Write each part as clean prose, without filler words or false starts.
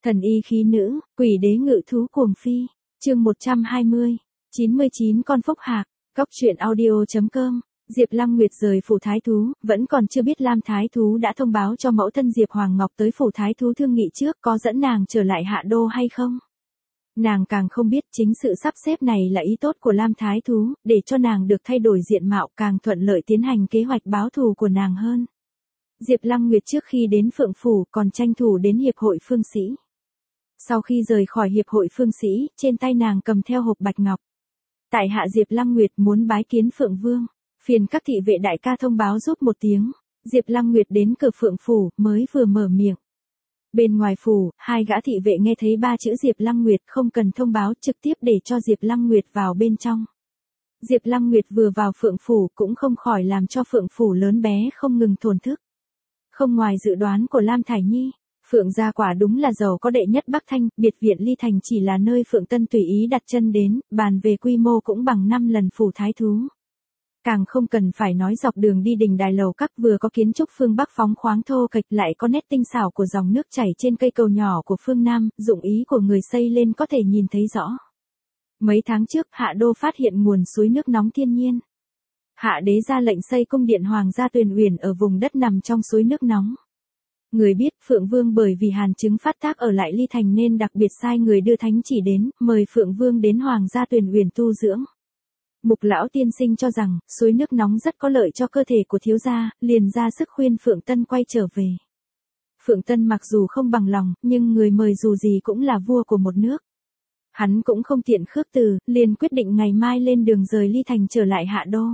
Thần y khí nữ, quỷ đế ngự thú cuồng phi. Chương 120. 99 con phúc hạc. Góc truyện audio.com. Diệp Lăng Nguyệt rời phủ thái thú, vẫn còn chưa biết Lam thái thú đã thông báo cho mẫu thân Diệp Hoàng Ngọc tới phủ thái thú thương nghị trước có dẫn nàng trở lại Hạ Đô hay không. Nàng càng không biết chính sự sắp xếp này là ý tốt của Lam thái thú, để cho nàng được thay đổi diện mạo càng thuận lợi tiến hành kế hoạch báo thù của nàng hơn. Diệp Lăng Nguyệt trước khi đến Phượng Phủ còn tranh thủ đến Hiệp hội Phương Sĩ. Sau khi rời khỏi Hiệp hội Phương Sĩ, trên tay nàng cầm theo hộp bạch ngọc. Tại hạ Diệp Lăng Nguyệt muốn bái kiến Phượng Vương, phiền các thị vệ đại ca thông báo giúp một tiếng. Diệp Lăng Nguyệt đến cửa Phượng Phủ, mới vừa mở miệng. Bên ngoài phủ, hai gã thị vệ nghe thấy ba chữ Diệp Lăng Nguyệt không cần thông báo trực tiếp để cho Diệp Lăng Nguyệt vào bên trong. Diệp Lăng Nguyệt vừa vào Phượng Phủ cũng không khỏi làm cho Phượng Phủ lớn bé không ngừng thổn thức. Không ngoài dự đoán của Lam Thải Nhi, Phượng gia quả đúng là giàu có đệ nhất Bắc Thanh, biệt viện Ly Thành chỉ là nơi Phượng Tân tùy ý đặt chân đến, bàn về quy mô cũng bằng 5 lần phủ thái thú. Càng không cần phải nói dọc đường đi đình đài lầu các vừa có kiến trúc phương Bắc phóng khoáng thô kệch lại có nét tinh xảo của dòng nước chảy trên cây cầu nhỏ của phương Nam, dụng ý của người xây lên có thể nhìn thấy rõ. Mấy tháng trước Hạ Đô phát hiện nguồn suối nước nóng thiên nhiên. Hạ đế ra lệnh xây cung điện Hoàng gia Tuyền Uyển ở vùng đất nằm trong suối nước nóng. Người biết Phượng Vương bởi vì hàn chứng phát tác ở lại Ly Thành nên đặc biệt sai người đưa thánh chỉ đến, mời Phượng Vương đến Hoàng gia Tuyền Uyển tu dưỡng. Mục lão tiên sinh cho rằng, suối nước nóng rất có lợi cho cơ thể của thiếu gia, liền ra sức khuyên Phượng Tân quay trở về. Phượng Tân mặc dù không bằng lòng, nhưng người mời dù gì cũng là vua của một nước. Hắn cũng không tiện khước từ, liền quyết định ngày mai lên đường rời Ly Thành trở lại Hạ Đô.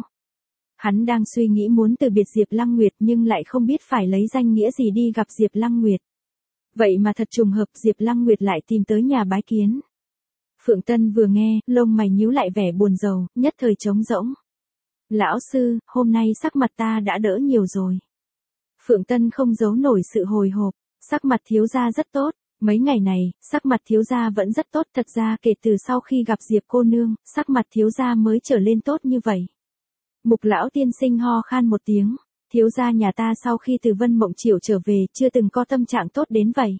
Hắn đang suy nghĩ muốn từ biệt Diệp Lăng Nguyệt nhưng lại không biết phải lấy danh nghĩa gì đi gặp Diệp Lăng Nguyệt. Vậy mà thật trùng hợp Diệp Lăng Nguyệt lại tìm tới nhà bái kiến. Phượng Tân vừa nghe, lông mày nhíu lại vẻ buồn rầu, nhất thời trống rỗng. Lão sư, hôm nay sắc mặt ta đã đỡ nhiều rồi. Phượng Tân không giấu nổi sự hồi hộp, sắc mặt thiếu gia rất tốt. Mấy ngày này, sắc mặt thiếu gia vẫn rất tốt, thật ra kể từ sau khi gặp Diệp cô nương, sắc mặt thiếu gia mới trở lên tốt như vậy. Mục lão tiên sinh ho khan một tiếng, thiếu gia nhà ta sau khi từ Vân Mộng Triều trở về chưa từng có tâm trạng tốt đến vậy.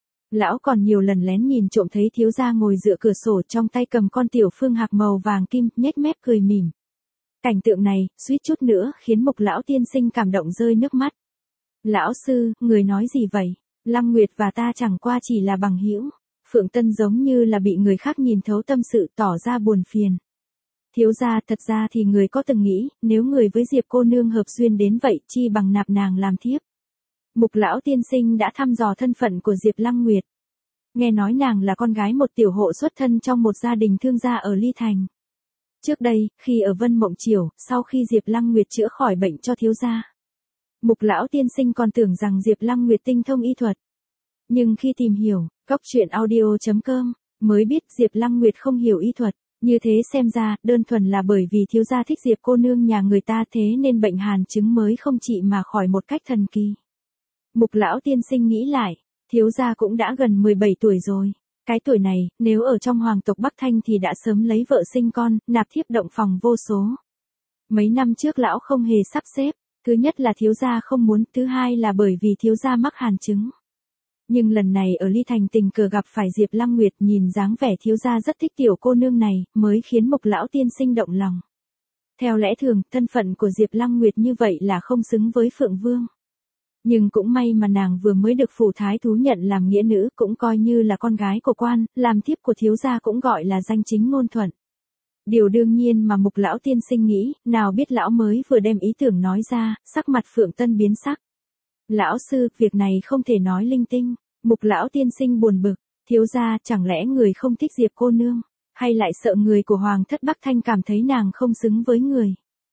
Lão còn nhiều lần lén nhìn trộm thấy thiếu gia ngồi dựa cửa sổ trong tay cầm con tiểu phương hạc màu vàng kim, nhếch mép cười mỉm. Cảnh tượng này, suýt chút nữa khiến mục lão tiên sinh cảm động rơi nước mắt. Lão sư, người nói gì vậy? Lăng Nguyệt và ta chẳng qua chỉ là bằng hữu. Phượng Tân giống như là bị người khác nhìn thấu tâm sự tỏ ra buồn phiền. Thiếu gia, thật ra thì người có từng nghĩ, nếu người với Diệp cô nương hợp duyên đến vậy, chi bằng nạp nàng làm thiếp. Mục lão tiên sinh đã thăm dò thân phận của Diệp Lăng Nguyệt. Nghe nói nàng là con gái một tiểu hộ xuất thân trong một gia đình thương gia ở Ly Thành. Trước đây, khi ở Vân Mộng Triều, sau khi Diệp Lăng Nguyệt chữa khỏi bệnh cho thiếu gia, Mục lão tiên sinh còn tưởng rằng Diệp Lăng Nguyệt tinh thông y thuật. Nhưng khi tìm hiểu, góc truyện audio.com, mới biết Diệp Lăng Nguyệt không hiểu y thuật. Như thế xem ra, đơn thuần là bởi vì thiếu gia thích Diệp cô nương nhà người ta thế nên bệnh hàn chứng mới không trị mà khỏi một cách thần kỳ. Mục lão tiên sinh nghĩ lại, thiếu gia cũng đã gần 17 tuổi rồi. Cái tuổi này, nếu ở trong hoàng tộc Bắc Thanh thì đã sớm lấy vợ sinh con, nạp thiếp động phòng vô số. Mấy năm trước lão không hề sắp xếp, thứ nhất là thiếu gia không muốn, thứ hai là bởi vì thiếu gia mắc hàn chứng. Nhưng lần này ở Ly Thành tình cờ gặp phải Diệp Lăng Nguyệt, nhìn dáng vẻ thiếu gia rất thích tiểu cô nương này, mới khiến mục lão tiên sinh động lòng. Theo lẽ thường, thân phận của Diệp Lăng Nguyệt như vậy là không xứng với Phượng Vương. Nhưng cũng may mà nàng vừa mới được phủ thái thú nhận làm nghĩa nữ, cũng coi như là con gái của quan, làm thiếp của thiếu gia cũng gọi là danh chính ngôn thuận. Điều đương nhiên mà mục lão tiên sinh nghĩ, nào biết lão mới vừa đem ý tưởng nói ra, sắc mặt Phượng Tân biến sắc. Lão sư, việc này không thể nói linh tinh. Mục lão tiên sinh buồn bực, thiếu gia, chẳng lẽ người không thích Diệp cô nương, hay lại sợ người của Hoàng thất Bắc Thanh cảm thấy nàng không xứng với người.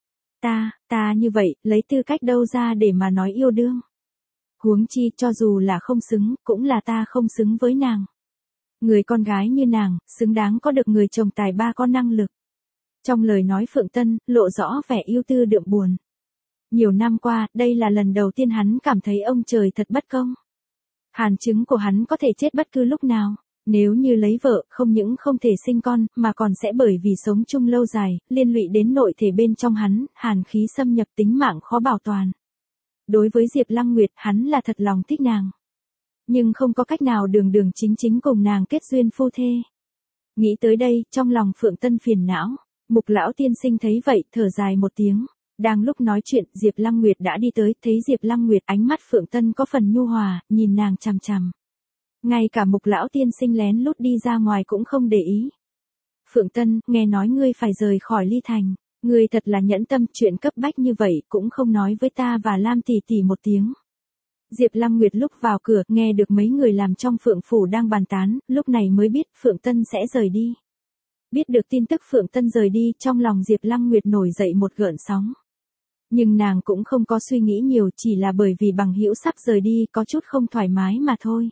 Ta như vậy, lấy tư cách đâu ra để mà nói yêu đương. Huống chi, cho dù là không xứng, cũng là ta không xứng với nàng. Người con gái như nàng, xứng đáng có được người chồng tài ba có năng lực. Trong lời nói Phượng Tân, lộ rõ vẻ yêu tư đượm buồn. Nhiều năm qua, đây là lần đầu tiên hắn cảm thấy ông trời thật bất công. Hàn chứng của hắn có thể chết bất cứ lúc nào. Nếu như lấy vợ, không những không thể sinh con, mà còn sẽ bởi vì sống chung lâu dài, liên lụy đến nội thể bên trong hắn, hàn khí xâm nhập tính mạng khó bảo toàn. Đối với Diệp Lăng Nguyệt, hắn là thật lòng thích nàng. nhưng không có cách nào đường đường chính chính cùng nàng kết duyên phu thê. Nghĩ tới đây, trong lòng Phượng Tân phiền não. Mục lão tiên sinh thấy vậy, thở dài một tiếng. Đang lúc nói chuyện, Diệp Lăng Nguyệt đã đi tới, thấy Diệp Lăng Nguyệt ánh mắt Phượng Tân có phần nhu hòa, nhìn nàng chằm chằm. Ngay cả Mục lão tiên sinh lén lút đi ra ngoài cũng không để ý. Phượng Tân, nghe nói ngươi phải rời khỏi Ly Thành, ngươi thật là nhẫn tâm, chuyện cấp bách như vậy cũng không nói với ta và Lam tỷ tỷ một tiếng. Diệp Lăng Nguyệt lúc vào cửa, nghe được mấy người làm trong Phượng phủ đang bàn tán, lúc này mới biết Phượng Tân sẽ rời đi. Biết được tin tức Phượng Tân rời đi, trong lòng Diệp Lăng Nguyệt nổi dậy một gợn sóng. Nhưng nàng cũng không có suy nghĩ nhiều, chỉ là bởi vì bằng hữu sắp rời đi có chút không thoải mái mà thôi.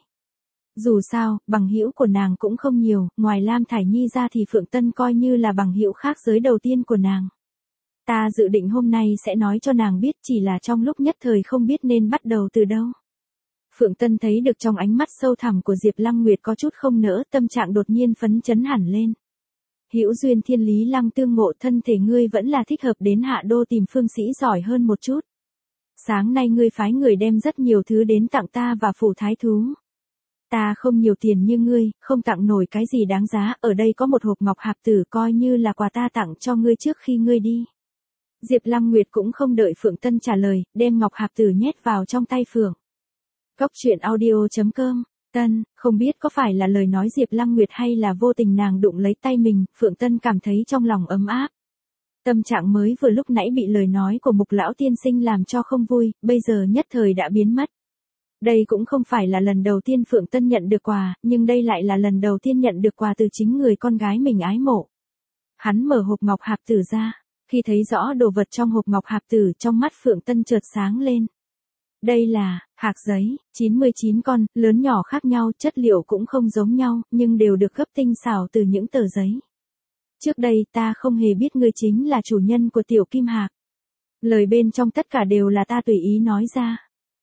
Dù sao, bằng hữu của nàng cũng không nhiều, ngoài Lam Thải Nhi ra thì Phượng Tân coi như là bằng hữu khác giới đầu tiên của nàng. Ta dự định hôm nay sẽ nói cho nàng biết, chỉ là trong lúc nhất thời không biết nên bắt đầu từ đâu. Phượng Tân thấy được trong ánh mắt sâu thẳm của Diệp Lăng Nguyệt có chút không nỡ, tâm trạng đột nhiên phấn chấn hẳn lên. Hữu duyên thiên lý lăng tương ngộ, thân thể ngươi vẫn là thích hợp đến Hạ Đô tìm phương sĩ giỏi hơn một chút. Sáng nay ngươi phái người đem rất nhiều thứ đến tặng ta và phủ thái thú. Ta không nhiều tiền như ngươi, không tặng nổi cái gì đáng giá, ở đây có một hộp ngọc hạp tử coi như là quà ta tặng cho ngươi trước khi ngươi đi. Diệp Lăng Nguyệt cũng không đợi Phượng Tân trả lời, đem ngọc hạp tử nhét vào trong tay Phượng. Cốc truyện audio.com. Tân, không biết có phải là lời nói Diệp Lăng Nguyệt hay là vô tình nàng đụng lấy tay mình, Phượng Tân cảm thấy trong lòng ấm áp. Tâm trạng mới vừa lúc nãy bị lời nói của Mục lão tiên sinh làm cho không vui, bây giờ nhất thời đã biến mất. Đây cũng không phải là lần đầu tiên Phượng Tân nhận được quà, nhưng đây lại là lần đầu tiên nhận được quà từ chính người con gái mình ái mộ. Hắn mở hộp ngọc hạp tử ra, khi thấy rõ đồ vật trong hộp ngọc hạp tử, trong mắt Phượng Tân chợt sáng lên. Đây là hạc giấy, 99 con, lớn nhỏ khác nhau, chất liệu cũng không giống nhau, nhưng đều được gấp tinh xảo từ những tờ giấy. Trước đây ta không hề biết ngươi chính là chủ nhân của tiểu kim hạc. Lời bên trong tất cả đều là ta tùy ý nói ra.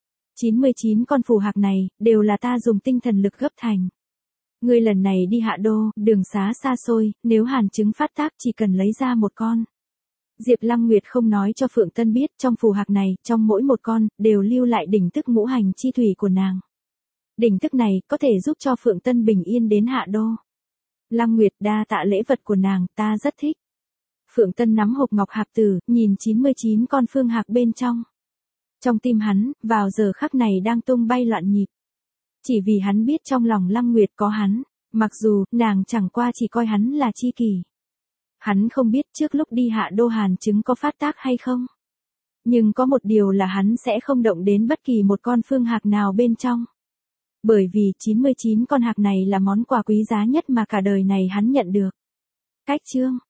99 con phù hạc này, đều là ta dùng tinh thần lực gấp thành. Ngươi lần này đi Hạ Đô, đường xá xa xôi, nếu hàn chứng phát tác chỉ cần lấy ra một con. Diệp Lăng Nguyệt không nói cho Phượng Tân biết, trong phù hạc này, trong mỗi một con, đều lưu lại đỉnh tức ngũ hành chi thủy của nàng. Đỉnh tức này, có thể giúp cho Phượng Tân bình yên đến Hạ Đô. Lăng Nguyệt, đa tạ lễ vật của nàng, ta rất thích. Phượng Tân nắm hộp ngọc hạp tử, nhìn 99 con phương hạc bên trong. Trong tim hắn, vào giờ khắc này đang tung bay loạn nhịp. Chỉ vì hắn biết trong lòng Lăng Nguyệt có hắn, mặc dù, nàng chẳng qua chỉ coi hắn là tri kỷ. Hắn không biết trước lúc đi Hạ Đô hàn chứng có phát tác hay không. Nhưng có một điều là hắn sẽ không động đến bất kỳ một con phương hạc nào bên trong. Bởi vì 99 con hạc này là món quà quý giá nhất mà cả đời này hắn nhận được. Cách chương